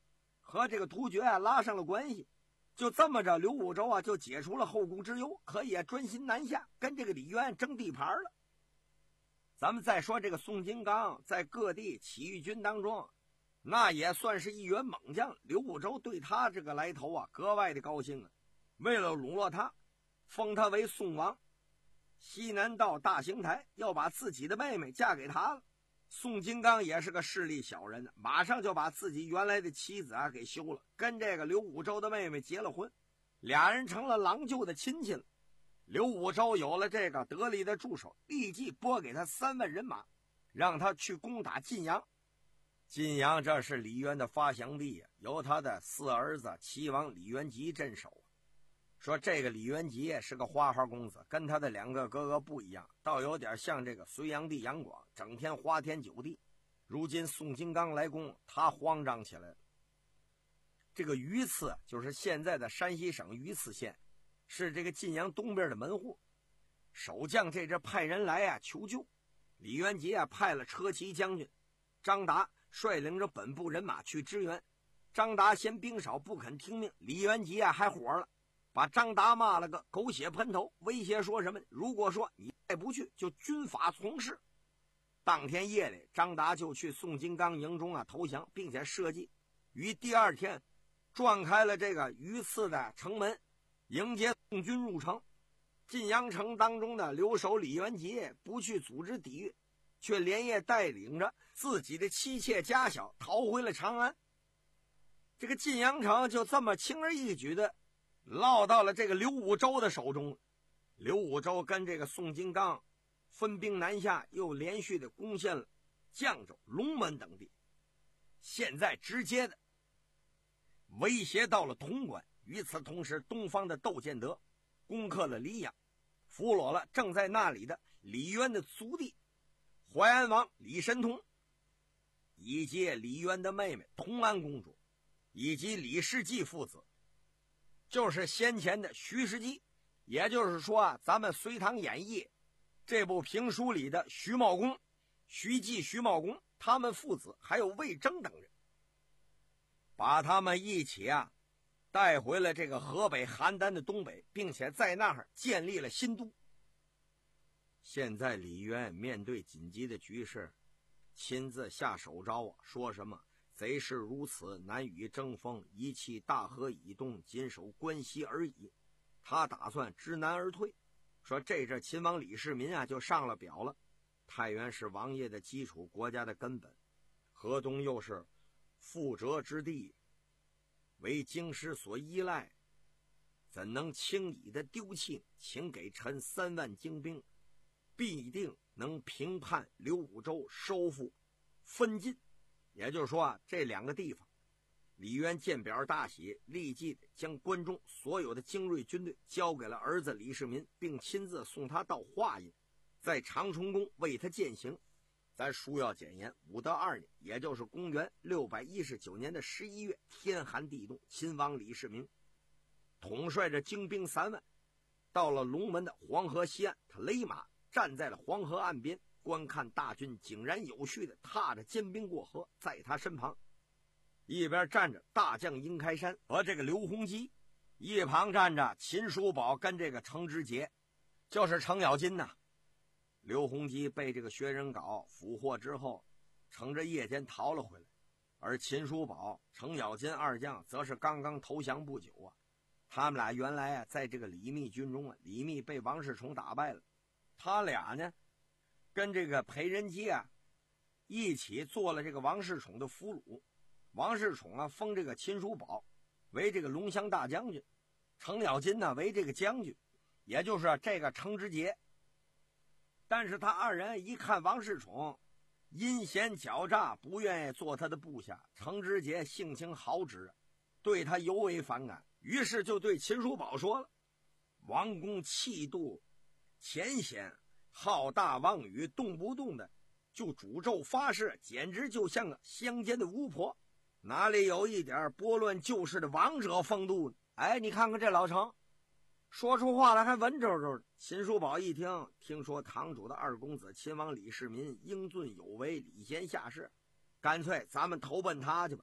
和这个突厥啊拉上了关系。就这么着，刘武周啊就解除了后顾之忧，可以专心南下，跟这个李渊争地盘了。咱们再说这个宋金刚在各地起义军当中，那也算是一员猛将。刘武周对他这个来头啊格外的高兴啊，为了笼络他，封他为宋王，西南到大兴台，要把自己的妹妹嫁给他了。宋金刚也是个势利小人，马上就把自己原来的妻子啊给休了，跟这个刘武周的妹妹结了婚，俩人成了郎舅的亲戚了。刘武周有了这个得力的助手，立即拨给他三万人马，让他去攻打晋阳。晋阳这是李渊的发祥地啊，由他的四儿子齐王李元吉镇守。说这个李元吉是个花花公子，跟他的两个哥哥不一样，倒有点像这个隋炀帝杨广，整天花天酒地。如今宋金刚来攻，他慌张起来了。这个榆次就是现在的山西省榆次县，是这个晋阳东边的门户。守将这阵派人来啊求救，李元吉啊派了车骑将军张达率领着本部人马去支援。张达嫌兵少不肯听命，李元吉啊还火了，把张达骂了个狗血喷头，威胁说什么如果说你再不去就军法从事。当天夜里，张达就去宋金刚营中啊投降，并且设计于第二天撞开了这个榆次的城门，迎接宋军入城。晋阳城当中的留守李元吉不去组织抵御，却连夜带领着自己的妻妾家小逃回了长安。这个晋阳城就这么轻而易举的落到了这个刘武周的手中。刘武周跟这个宋金刚分兵南下，又连续的攻陷了绛州、龙门等地，现在直接的威胁到了潼关。与此同时，东方的窦建德攻克了黎阳，俘虏了正在那里的李渊的族弟淮安王李神通，以及李渊的妹妹同安公主，以及李世继父子，就是先前的徐世绩。也就是说啊，咱们《隋唐演义》这部评书里的徐茂公、徐继、徐茂公，他们父子还有魏征等人，把他们一起啊带回了这个河北邯郸的东北，并且在那儿建立了新都。现在李渊面对紧急的局势，亲自下手招啊，说什么贼势如此，难与争锋，一弃大河以东，谨守关西而已。他打算知难而退，说这阵秦王李世民啊就上了表了，太原是王业的基础，国家的根本，河东又是覆辙之地，为京师所依赖，怎能轻易的丢弃？请给臣三万精兵，必定能平叛刘武周，收复分晋。也就是说啊，这两个地方，李渊见表大喜，立即将关中所有的精锐军队交给了儿子李世民，并亲自送他到华阴，在长春宫为他饯行。咱书要简言，武德二年，也就是公元六百一十九年的十一月，天寒地冻，秦王李世民统帅着精兵三万，到了龙门的黄河西岸，他勒马站在了黄河岸边，观看大军井然有序地踏着坚冰过河。在他身旁一边站着大将殷开山和这个刘洪基，一旁站着秦叔宝跟这个程知节，就是程咬金呐。刘洪基被这个薛仁杲俘获之后，乘着夜间逃了回来，而秦叔宝、程咬金二将则是刚刚投降不久啊。他们俩原来啊在这个李密军中啊，李密被王世充打败了，他俩呢跟这个裴仁基啊一起做了这个王世充的俘虏。王世充啊封这个秦叔宝为这个龙骧大将军，程咬金呢为这个将军，也就是这个程知节。但是他二人一看王世充阴险狡诈，不愿意做他的部下，程知节性情豪直，对他尤为反感，于是就对秦叔宝说了：王公气度浅显，好大妄语，动不动的就诅咒发誓，简直就像个乡间的巫婆，哪里有一点拨乱旧事的王者风度呢？哎，你看看这老程说出话来还文绉绉的。秦叔宝一听，听说堂主的二公子秦王李世民英俊有为，礼贤下士，干脆咱们投奔他去吧。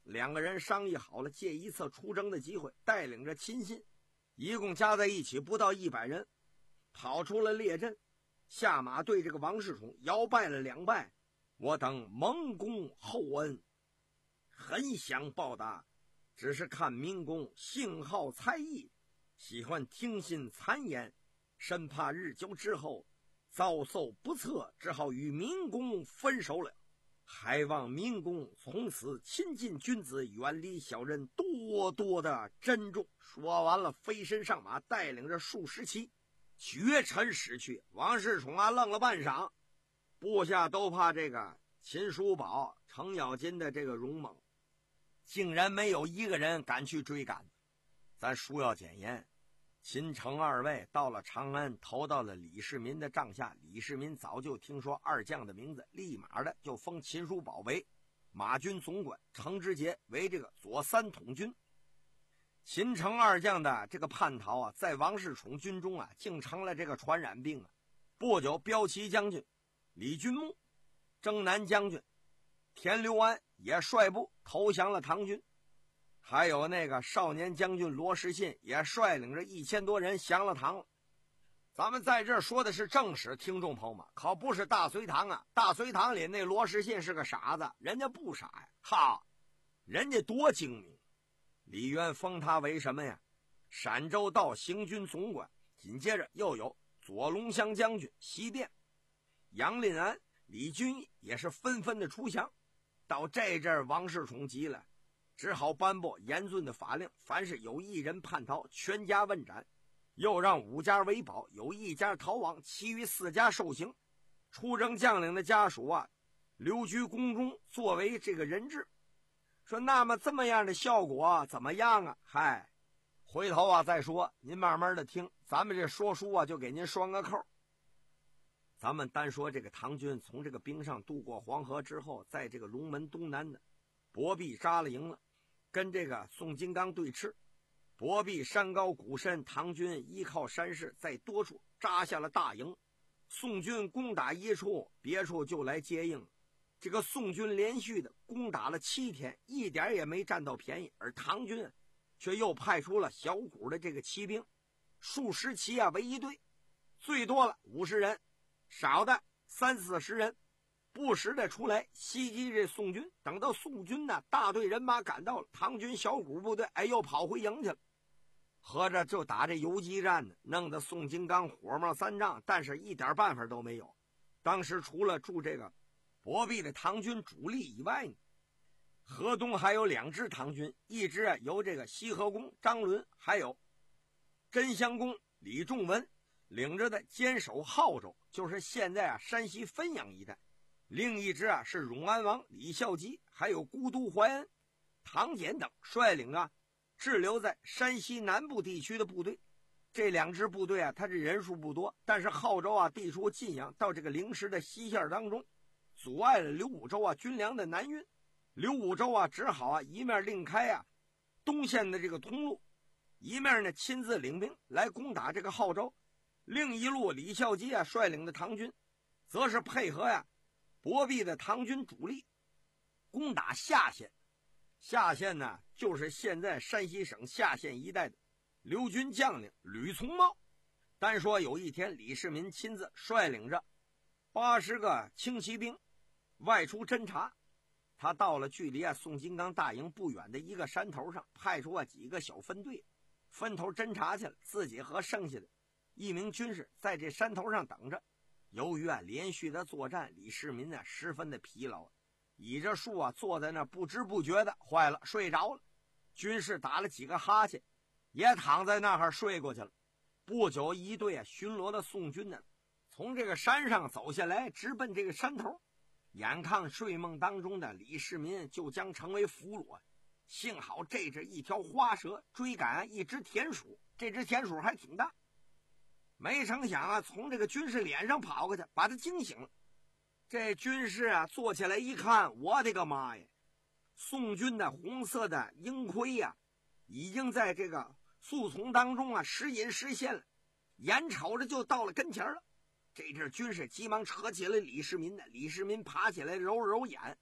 两个人商议好了，借一次出征的机会，带领着亲信，一共加在一起不到一百人，跑出了列阵，下马对这个王世充摇拜了两拜。我等蒙公厚恩，很想报答，只是看明公性好才艺，喜欢听信谗言，生怕日久之后遭受不测，只好与明公分手了。还望明公从此亲近君子，远离小人，多多的珍重。说完了，飞身上马，带领着数十骑绝尘驶去。王世充啊愣了半晌，部下都怕这个秦叔宝、程咬金的这个勇猛，竟然没有一个人敢去追赶。咱书要简言，秦程二位到了长安，投到了李世民的帐下。李世民早就听说二将的名字，立马的就封秦叔宝为马军总管，程之杰为这个左三统军。秦程二将的这个叛逃啊，在王世充军中啊，竟成了这个传染病啊。不久，骠骑将军李君木、征南将军田留安也率部投降了唐军。还有那个少年将军罗士信也率领着一千多人降了唐了。咱们在这儿说的是正史，听众朋友们，可不是大隋唐啊！大隋唐里那罗士信是个傻子，人家不傻呀，哈，人家多精明。李渊封他为什么呀？陕州道行军总管。紧接着又有左龙乡将军西汴、杨令安、李君义也是纷纷的出降。到这阵儿，王世充急了，只好颁布严峻的法令，凡是有一人叛逃，全家问斩。又让五家为保，有一家逃亡，其余四家受刑。出征将领的家属啊，留居宫中作为这个人质。说那么这么样的效果、啊、怎么样啊？嗨，回头啊再说，您慢慢的听。咱们这说书啊，就给您双个扣。咱们单说这个唐军从这个冰上渡过黄河之后，在这个龙门东南的薄壁扎了营了，跟这个宋金刚对峙。薄壁山高谷深，唐军依靠山势，在多处扎下了大营。宋军攻打一处，别处就来接应。这个宋军连续的攻打了七天，一点也没占到便宜，而唐军却又派出了小股的这个骑兵，数十骑啊为一队，最多了五十人，少的三四十人，不时的出来袭击这宋军。等到宋军呢大队人马赶到了，唐军小股部队哎又跑回营去了。合着就打这游击战呢，弄得宋金刚火冒三丈，但是一点办法都没有。当时除了驻这个薄壁的唐军主力以外呢，河东还有两支唐军，一支啊由这个西河公张伦，还有真襄公李仲文领着的坚守浩州，就是现在啊山西汾阳一带。另一支啊是永安王李孝基，还有孤都怀恩、唐俭等率领啊滞留在山西南部地区的部队。这两支部队啊，它这人数不多，但是浩州啊地处晋阳到这个灵石的西线当中，阻碍了刘武周啊军粮的南运。刘武周啊只好啊一面另开啊东线的这个通路，一面呢亲自领兵来攻打这个浩州。另一路李孝基啊率领的唐军则是配合呀、啊、薄壁的唐军主力攻打夏县。夏县呢就是现在山西省夏县一带的刘军将领吕从茂。单说有一天，李世民亲自率领着八十个轻骑兵外出侦察。他到了距离啊宋金刚大营不远的一个山头上，派出啊几个小分队分头侦察去了，自己和剩下的一名军士在这山头上等着。由于啊连续的作战，李世民呢十分的疲劳，倚着树啊坐在那不知不觉的坏了睡着了。军士打了几个哈欠，也躺在那儿睡过去了。不久，一队啊巡逻的宋军呢从这个山上走下来，直奔这个山头。眼看睡梦当中的李世民就将成为俘虏，幸好这只一条花蛇追赶一只田鼠，这只田鼠还挺大。没成想啊从这个军士脸上跑过去，把他惊醒了。这军士啊坐起来一看，我的个妈呀，宋军的红色的鹰盔呀、啊、已经在这个树丛当中啊时隐时现了，眼瞅着就到了跟前了。这阵军士急忙扯起了李世民的，李世民爬起来揉揉眼，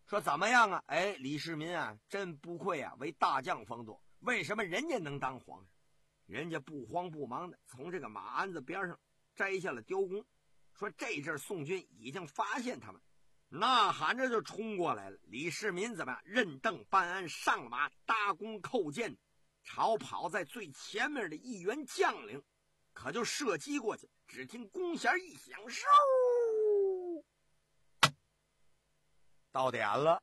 说怎么样啊？哎，李世民啊，真不愧啊为大将风度。为什么人家能当皇上？人家不慌不忙的从这个马鞍子边上摘下了雕弓，说这阵宋军已经发现他们，呐喊着就冲过来了。李世民怎么样？任邓班安上马搭弓扣箭，朝跑在最前面的一员将领可就射击过去。只听弓弦一响，嗖， 到点了。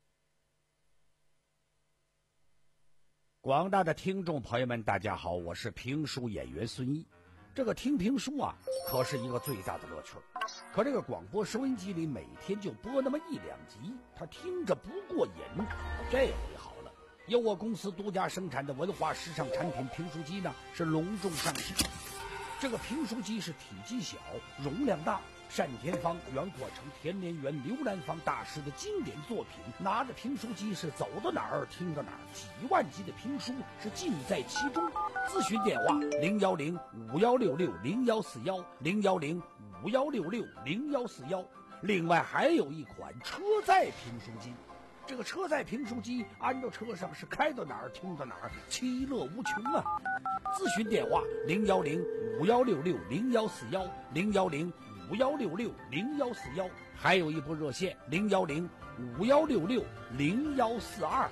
广大的听众朋友们，大家好，我是评书演员孙毅。这个听评书啊，可是一个最大的乐趣。可这个广播收音机里每天就播那么一两集，他听着不过瘾。这回好了，由我公司独家生产的文化时尚产品评书机呢，是隆重上市。这个评书机是体积小，容量大，单田芳、袁阔成、田连元、刘兰芳大师的经典作品，拿着评书机是走到哪儿听到哪儿，几万集的评书是尽在其中。咨询电话零幺零五幺六六零幺四幺零幺零五幺六六零幺四幺。另外还有一款车载评书机，这个车载评书机安到车上是开到哪儿听到哪儿，其乐无穷啊！咨询电话零幺零五幺六六零幺四幺零幺零五幺六六零幺四幺，还有一部热线零幺零五幺六六零幺四二。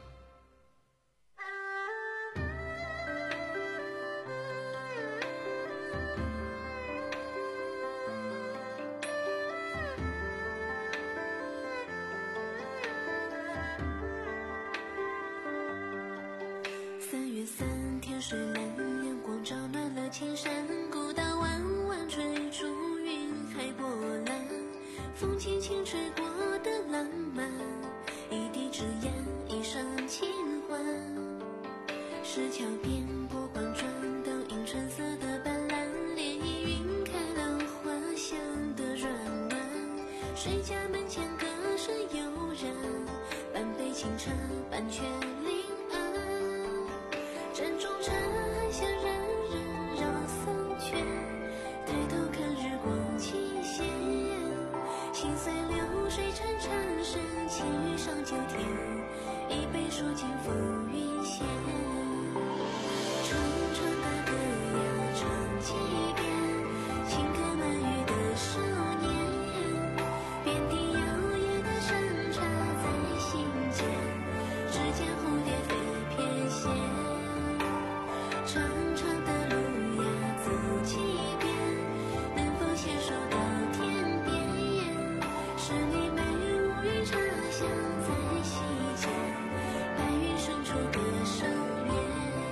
三月三天水蓝，阳光照暖了青山，古道弯弯追逐云海波澜，风轻轻吹过的浪漫，一地之烟，一声轻唤。石桥边波光转，倒映春色的斑斓，涟漪晕开了花香的软暖。谁家门前歌声悠然，半杯清茶，半阙临安。枕中禅香冉冉绕桑圈，抬头看日光倾斜，心随流水潺潺深，轻雨上九天，一杯书尽浮云闲。长长的歌谣唱几遍，情歌满语的少年，遍地摇曳的山茶在心间，只见蝴蝶飞翩跹。长长的路呀走几遍，能否携手到天边？十里梅乌云茶香在溪间，白云深处歌声远。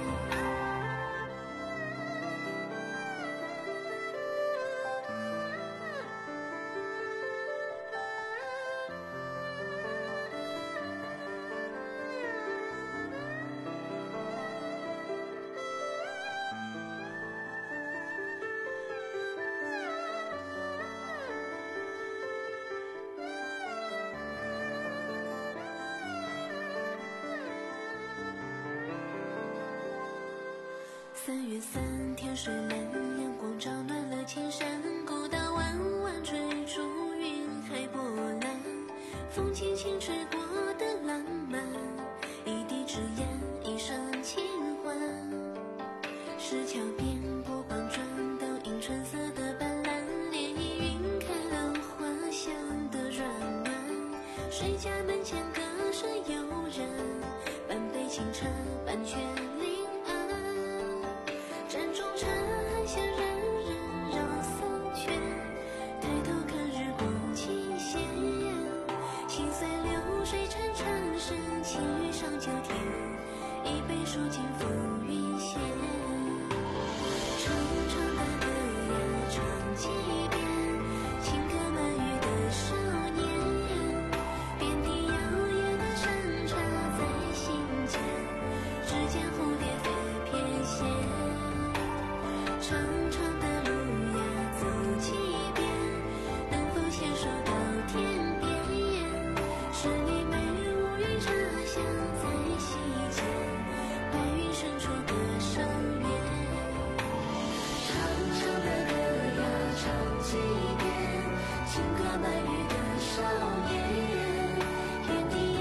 三月三天水蓝，阳光照暖了青山，古道弯弯追逐云海波澜，风轻轻吹过的浪漫，一地之烟，一声轻唤。石桥边波光转，倒映春色的斑斓，涟漪晕开了花香的软暖。谁家门前歌声悠然，半杯清茶，半阙临安。枕中禅香冉冉绕桑圈，抬头看日光倾斜，心随流水潺潺深，轻雨上九天，一杯书尽浮云闲。长长的歌呀唱几遍，情歌满语的少年，遍地摇曳的山茶在心间，只见蝴蝶飞翩跹。长长的路呀走几遍，能否携手到天边？十里梅乌云茶香在溪间，白云深处歌声远。长长的歌呀唱几遍，情歌满语的少年，遍地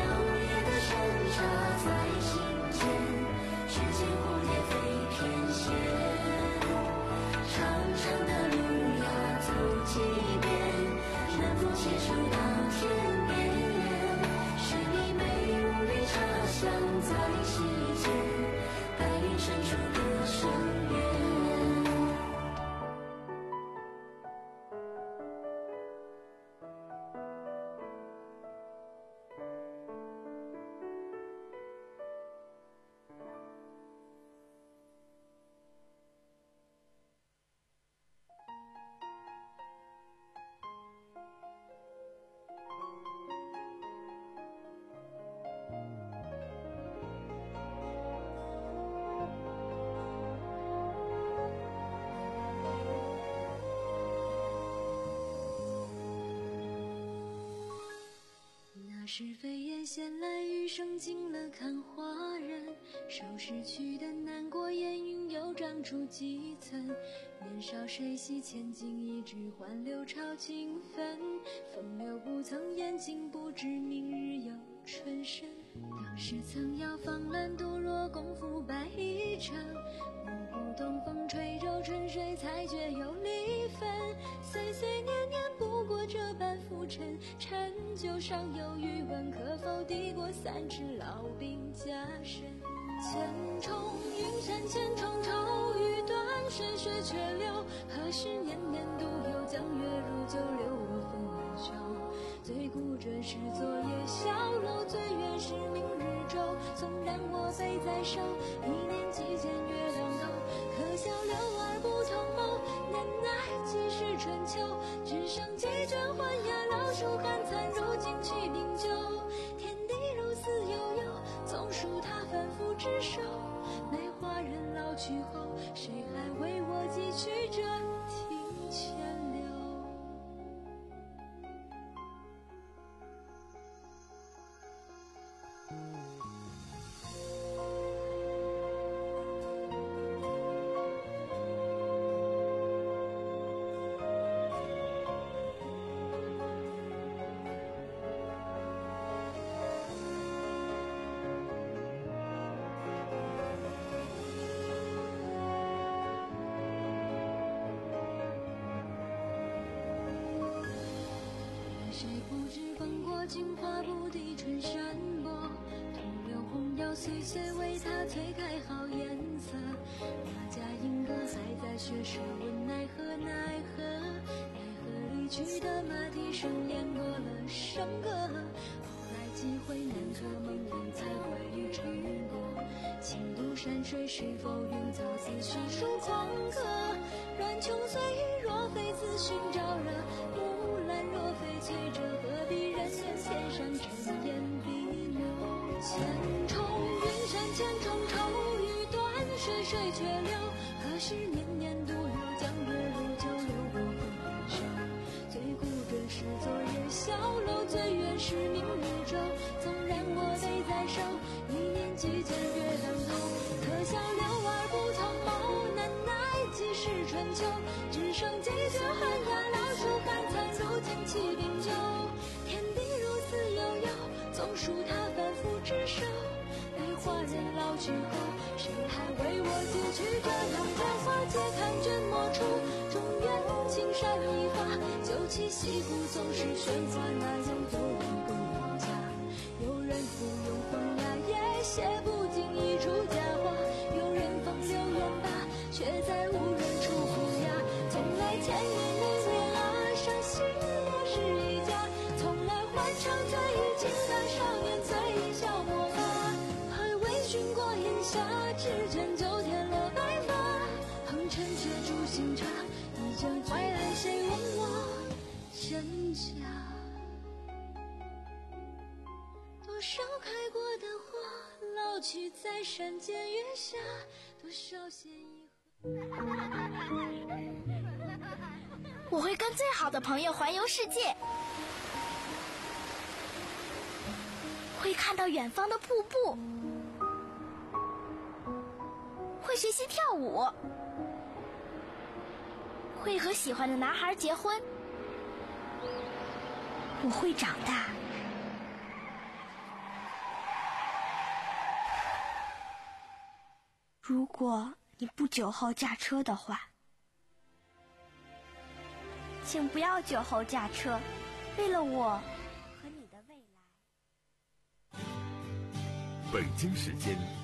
是非眼闲来余生尽了看花人，收拾去的难过烟云又长出几层。年少谁惜千金一纸，换六朝情分。风流不曾言尽，不知明日有春深。当时曾摇放蓝度，若功夫败一场。暮鼓东风吹皱春水，才觉有离分。岁岁年年不过这般浮沉，陈旧尚有余温，可否抵过三尺老兵家身？千重云山千重愁，欲断水水却流。何时年年独有江月如酒，流落风满袖。最孤枕是昨夜小楼，最远是明日舟。纵然我背在手，一念既见月亮头。可笑流而不同眸，年奈几时春秋。只剩几卷还牙，老树寒残，如今去冰酒。天地如此悠悠，总属他反复执手。待花人老去后，谁还为我汲取这庭前流？谁不知风过境化不敌春山薄，徒留红药岁岁为他推开好颜色。马家银歌还在雪水问奈何奈何，奈何离去的马蹄声淹过了笙歌。后来几回南柯梦魇才会去过，轻渡山水是否云早自寻书狂客？乱琼碎玉若非自寻招惹，木兰若非催着，何必人间线上尘烟笔墨？千重云山千重愁，欲断水水却流。何时年年独有江月如酒，流过风满袖。最孤枕是昨夜小楼，最远是明日舟。纵然我背在手，一念既见月亮头。可笑流而不同眸，难奈几时春秋。只剩几卷寒鸦，老树寒残，如今弃冰酒。天地如此悠悠，总属他反复执手。待花人老去后，谁还为我汲取这浓烟花？且看卷墨处，中原青山一画。酒旗西湖总是喧哗，哪有有人更放假？有人附庸风雅，也写不尽一出佳话。有人风流远大，却在无人处不雅。从来千年历练啊，伤心莫是一家。从来欢唱醉于情感，少年醉一笑莫发。还未寻过炎夏，只见秋天落白发。红尘却煮新茶，一江淮岸谁问我真假？多少开过的花，老去在山间月下。多少闲意我会跟最好的朋友环游世界，会看到远方的瀑布，会学习跳舞，会和喜欢的男孩结婚。我会长大。如果你不酒后驾车的话，请不要酒后驾车，为了我和你的未来。 北京时间